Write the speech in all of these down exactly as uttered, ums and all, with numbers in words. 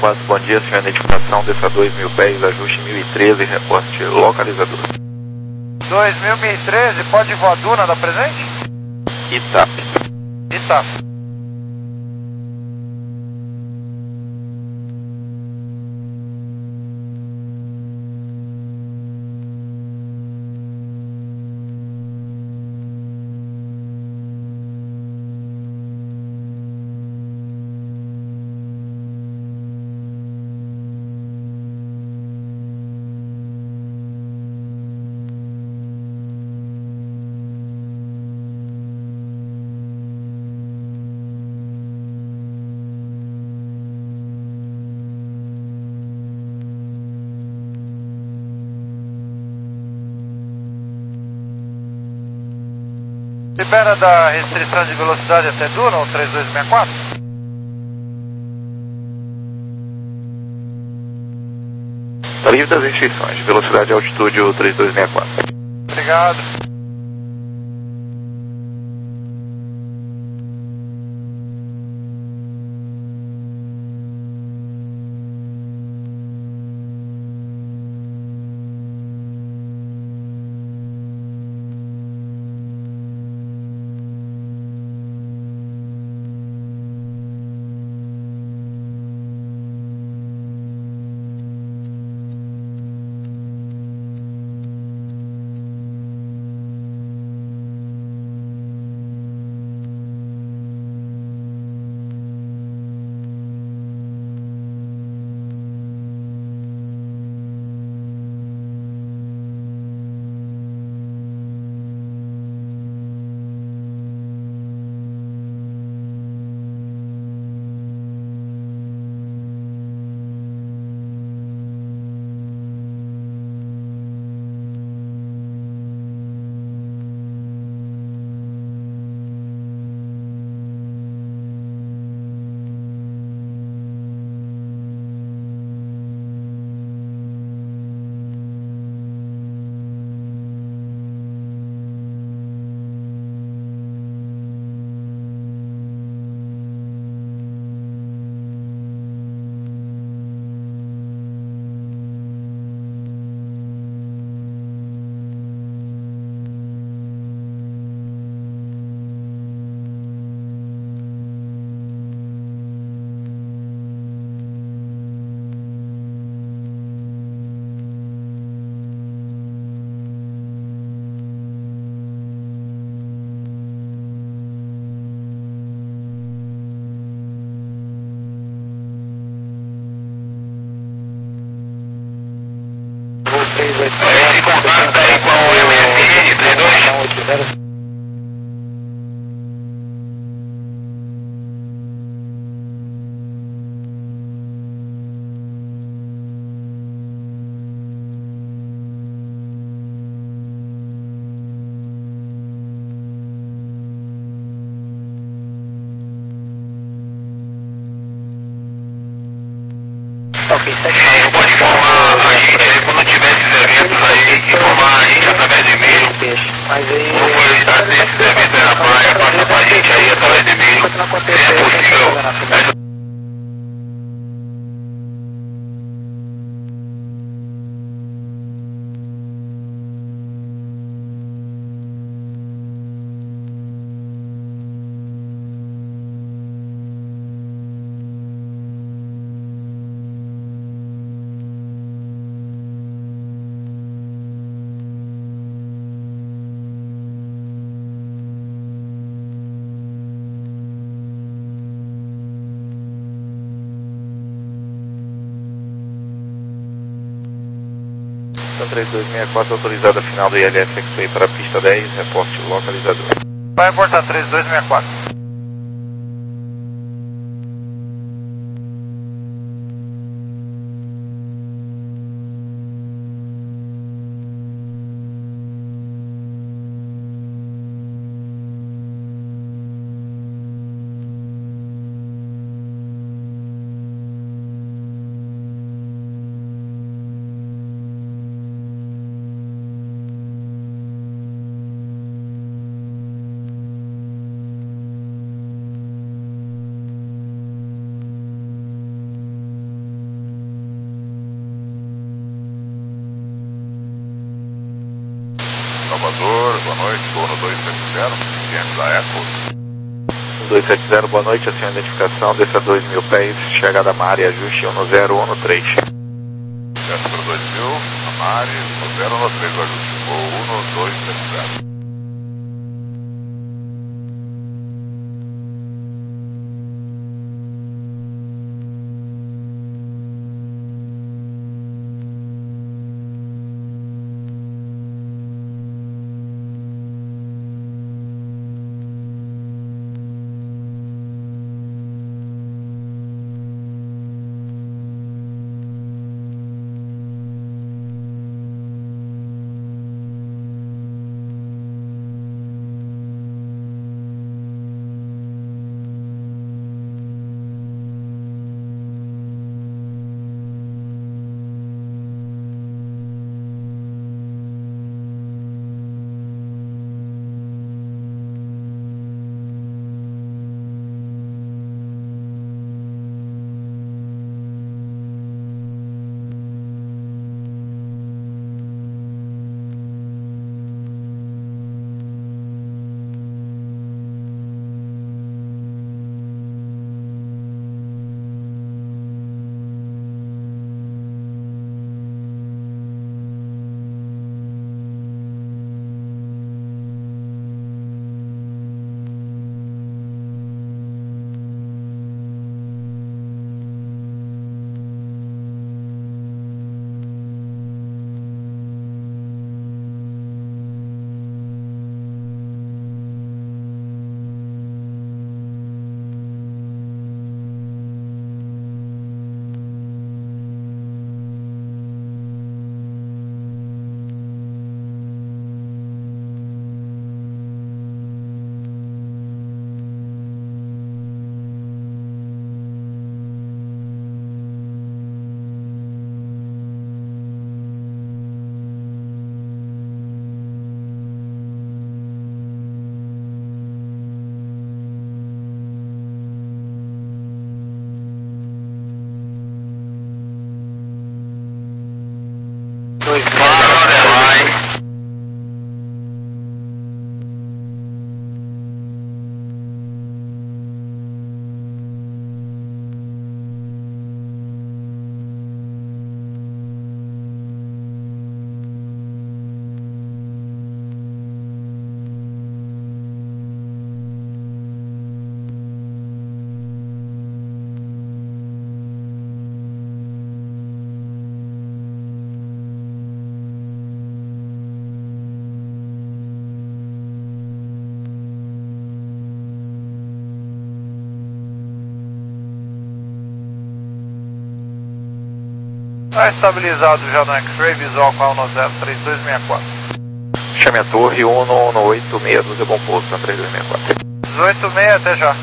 quatro, bom dia, senhor, identificação, desça dois mil pés, ajuste mil e treze, reporte localizador. dois mil e treze, pode voar Duna, dá presente? Itap. Itap. Libera da restrição de velocidade até Duna, ou três dois seis quatro? Tá livre das restrições, velocidade e altitude o três dois seis quatro. Obrigado. Esse contato aí com o M S N trinta e dois. Eu vou informar a gente aí quando tiver esses eventos aí, informar a gente através do e-mail. Como foi esses eventos aí na praia, passa pra gente aí através do e-mail, se é possível. três dois seis quatro, autorizada final do I L S X-Ray para a pista dez, reporte localizador. Vai reportar três dois seis quatro. Salvador, boa noite, voo no dois sete zero, viemos da Eco. dois sete zero, boa noite, assim a identificação, desça dois mil pés, chegada a Mari, ajuste um zero um três. Desça para dois mil, a Mari, um zero um três, ajuste voo um dois sete zero. Está estabilizado já no X-Ray, visual com a um zero três dois seis quatro. Chame a torre um um oito seis, dúzia composto, três dois seis quatro. dezoito seis, até já.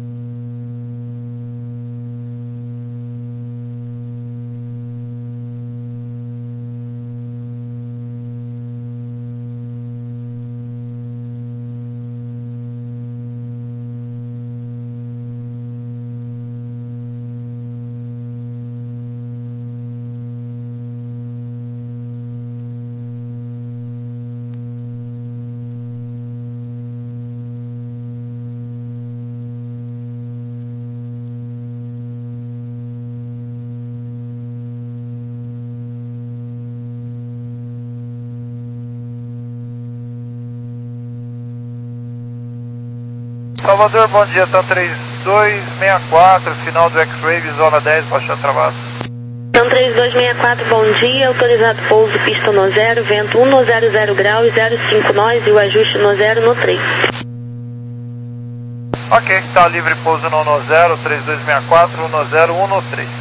Salvador, bom dia, TAM três dois seis quatro, final do X-Ray, visual na dez, baixando travado. TAM três dois seis quatro, bom dia, autorizado pouso, pista no zero, vento um no zero zero grau e zero cinco nós e o ajuste no zero no três. Ok, está livre pouso no no zero, três dois seis quatro, um no zero, um no três.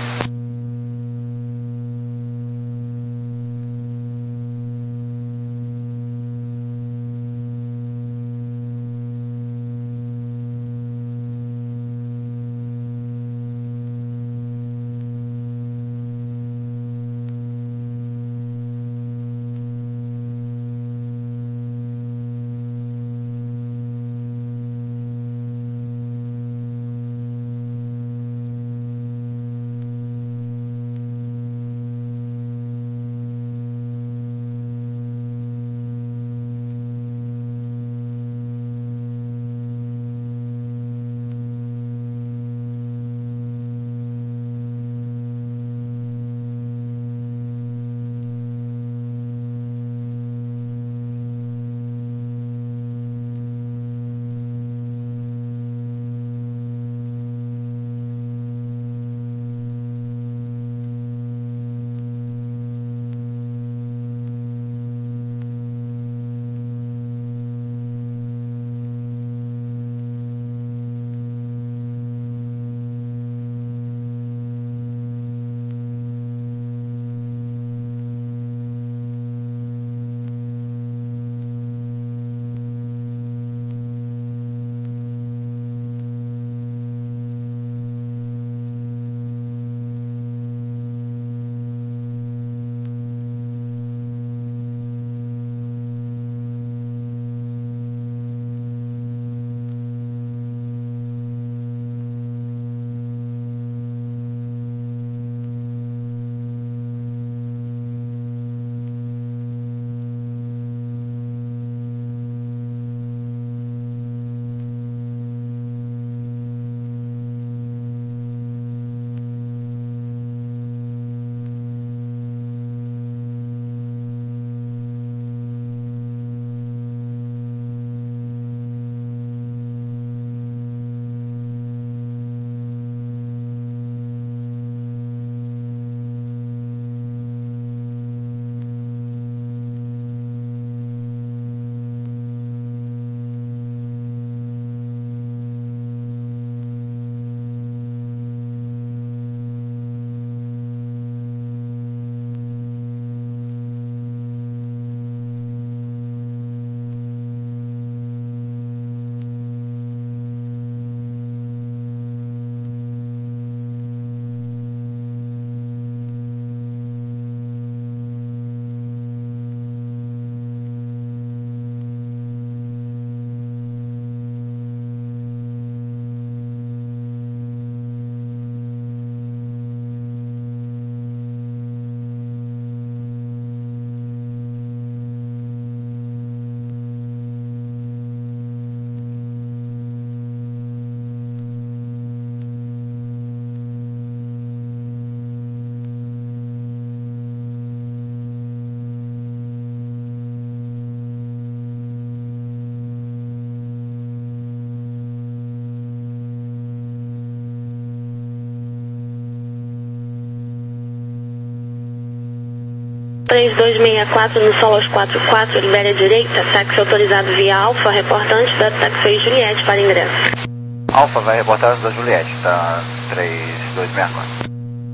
três dois seis quatro no solo aos quatro quatro, libere a direita, táxi autorizado via Alfa, reportante da Taxiway Juliette para ingresso. Alfa vai reportar da Juliette, tá três dois seis quatro.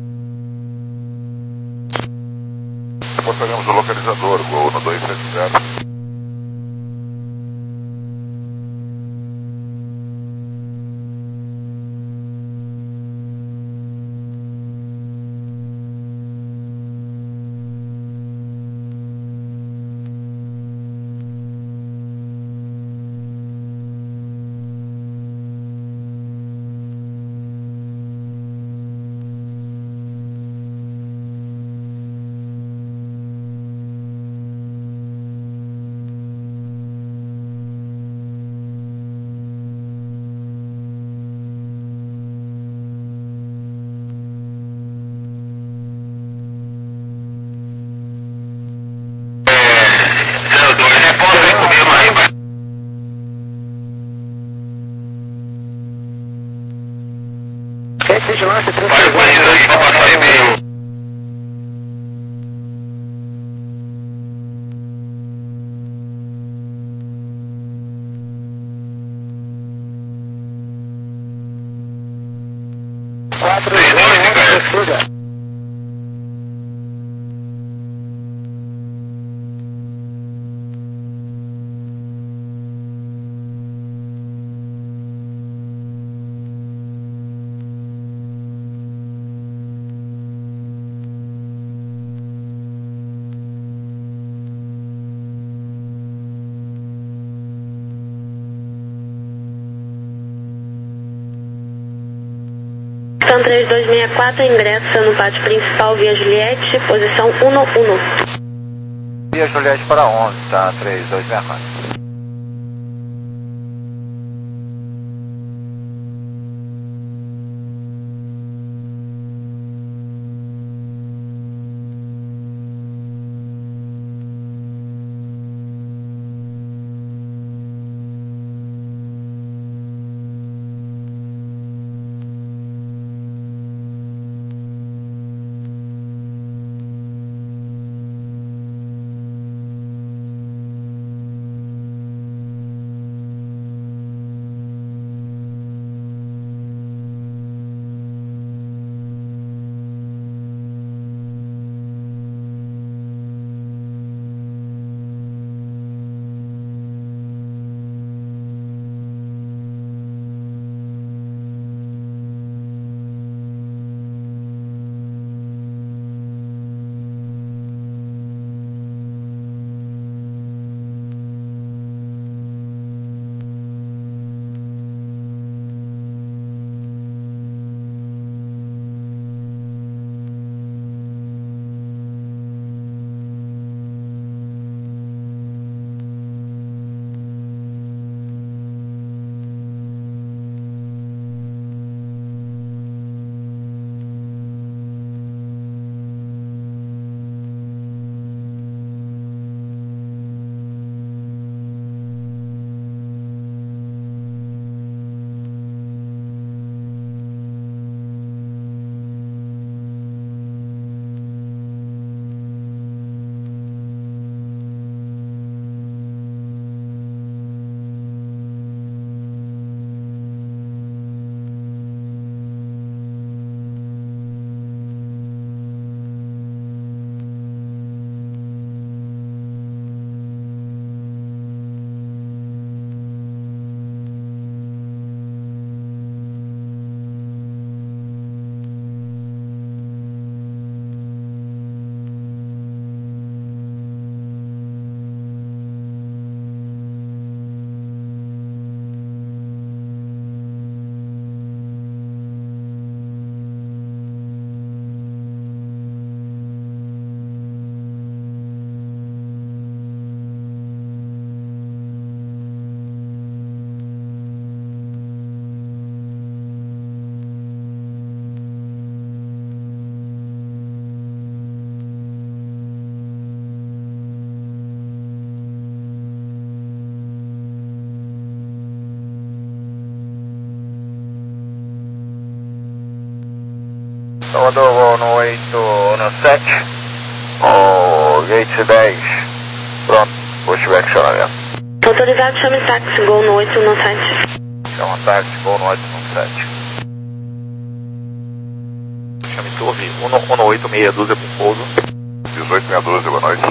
Reportaremos o localizador, Gol no dois sete zero. Vigilância, vai correndo aí pra passar e-mail. quatro dois dois, três dois seis quatro, ingressa no pátio principal via Juliette, posição um um. Via Juliette para onze, tá três dois seis quatro. Salvador, voo no oito um sete, Oh, gate dez. Pronto, vou estiver questionamento. Autorizado, chame táxi, Gol no oito um sete. Chama táxi, Gol no oito um sete. Chame Torre, um no oito meia dúzia com pouso. dezoito meia dúzia, boa noite.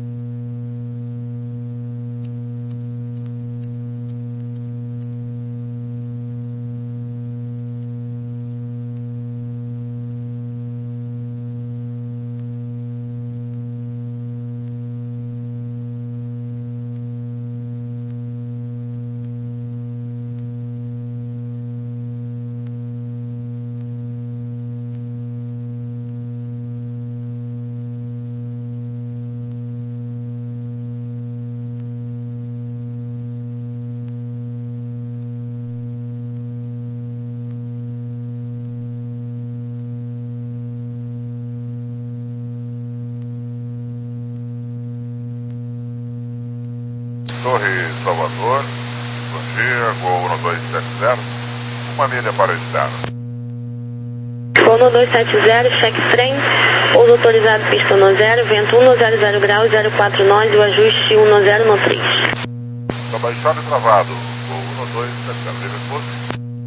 Torre Salvador, bom dia, Gol no dois sete zero, uma milha para a estrada. Gol no dois sete zero, cheque frente, pouso autorizado pista no zero, vento um no zero zero graus, zero quatro nós e o ajuste um no zero no três. Está baixado e travado, Gol no dois sete zero, livre pouso.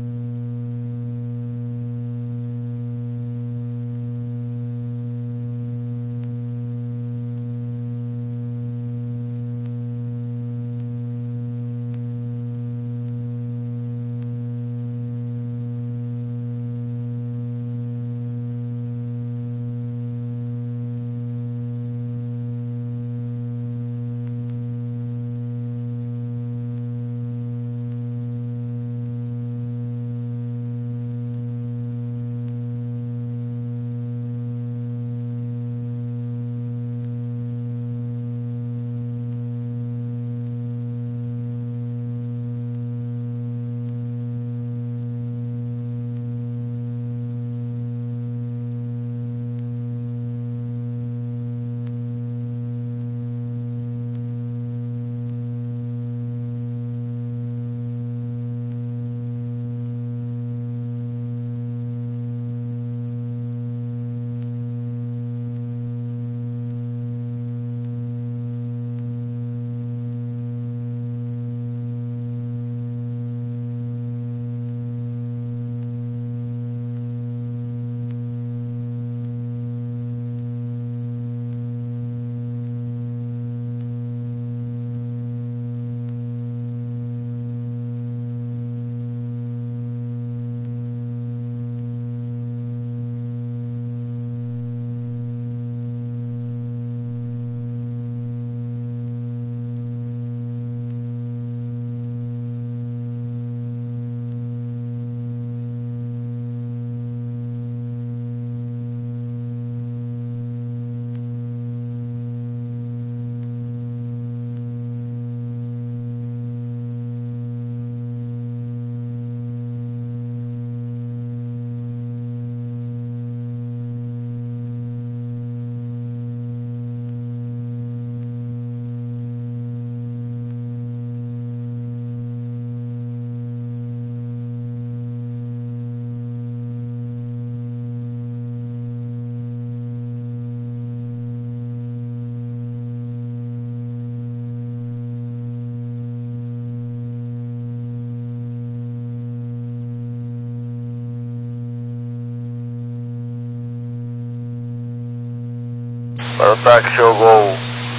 Para o táxi o Gol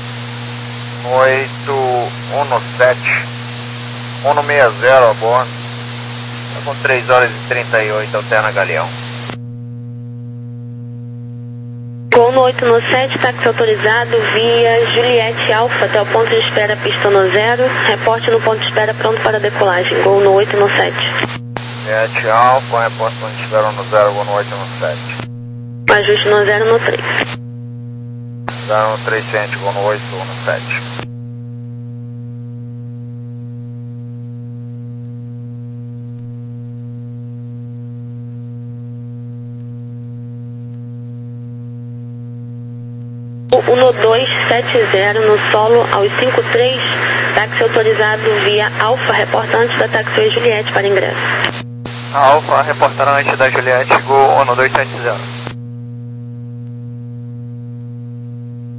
oito um sete, um sessenta a bordo, está com três horas e trinta e oito, alterna Galeão. Gol no oito no sete, táxi autorizado via Juliette Alfa até o ponto de espera pista no zero, reporte no ponto de espera pronto para decolagem, Gol no oito no sete. Juliette Alfa, reporte ponto de espera no zero, Gol no oito no sete. Ajuste no zero no três. zero no três cento, Gol no oito no sete. um dois sete zero no solo aos cinco três, táxi autorizado via Alfa, reportante da taxiway Juliette para ingresso. Alfa, reportante da Juliette, Gol um dois sete zero.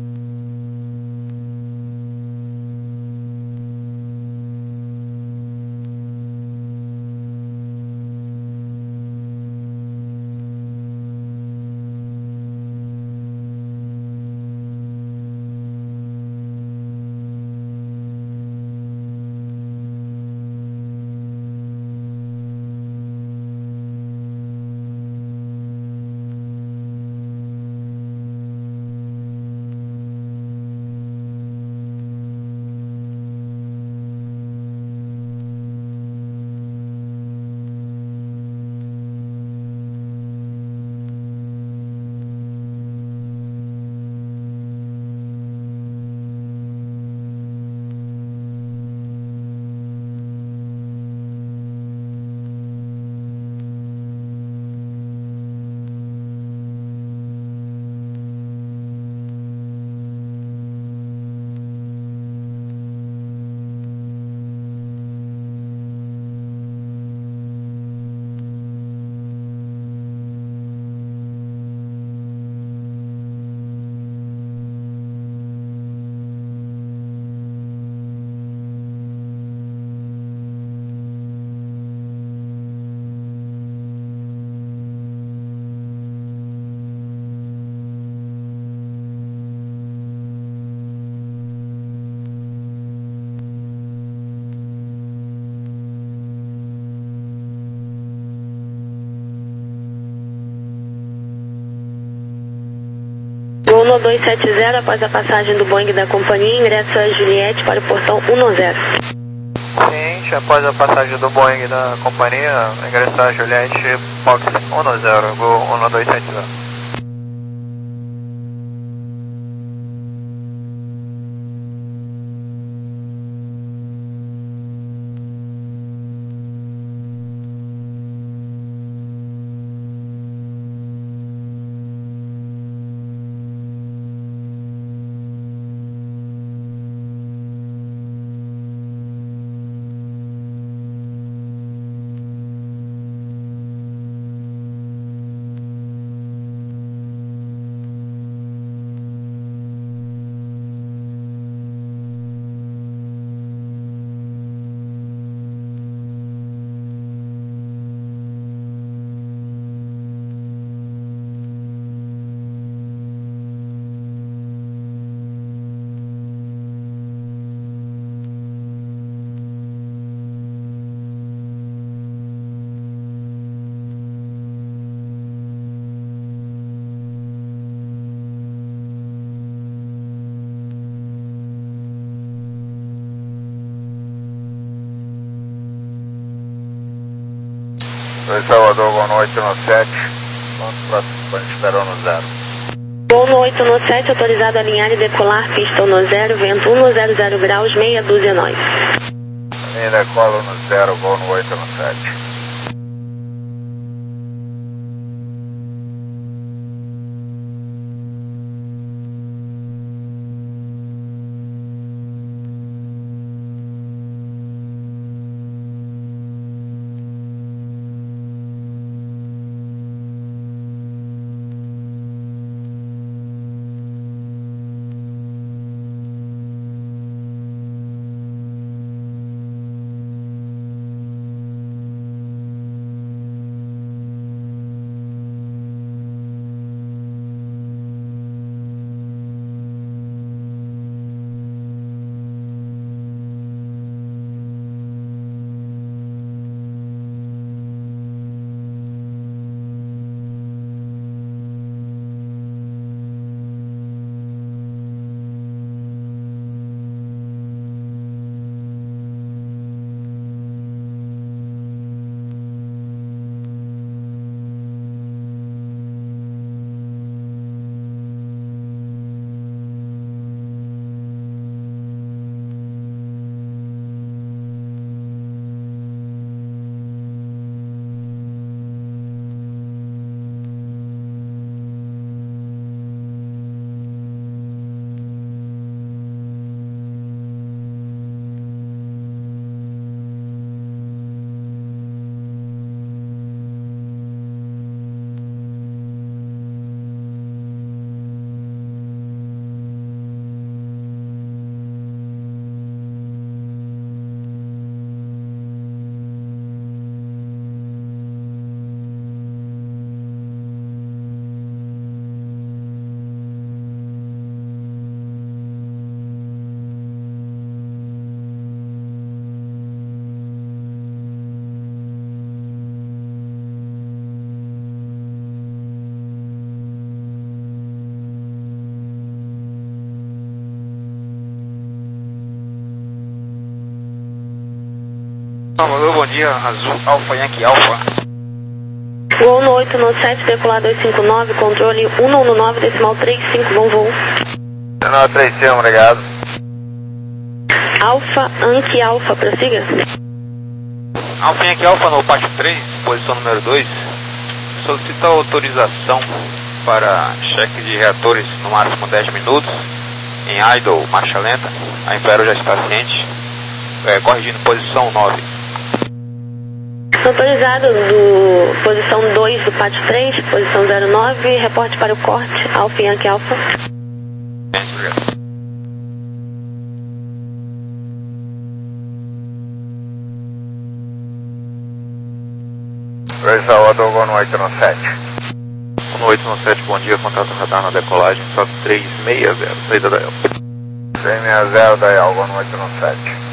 Gol no dois sete zero, após a passagem do Boeing da companhia, ingressa Juliette para o portão um zero. Seguinte, após a passagem do Boeing da companhia, ingressar Juliette, Fox um zero, Gol um dois sete zero. Oi, Salvador, boa noite no sete, próximo espera no zero. Gol no oito no sete, autorizado a alinhar e decolar, pista no zero, vento um zero zero graus, meia dúzia nós. Linha decolo no zero, gol no oito no sete. Salvador, bom dia, Azul, Alfa Yankee Alfa. Gol no oito no sete, decolar dois cinco nove, controle um um nove, decimal três cinco, bom voo. Não, três C, obrigado. Alfa, Yankee Alfa, prossiga. Alfa Yankee Alfa no pátio três, posição número dois. Solicita autorização para cheque de reatores no máximo dez minutos, em idle, marcha lenta. A Impero já está ciente. É, corrigindo posição nove. Autorizado do posição dois do pátio três, posição zero nove, reporte para o corte, Alfa Yankee Alfa. Obrigado. Oi, Salvador, boa noite no sete. Boa noite no sete, bom dia, contato radar na decolagem, só três seis zero, saída da El. três seis zero da El, boa noite no sete.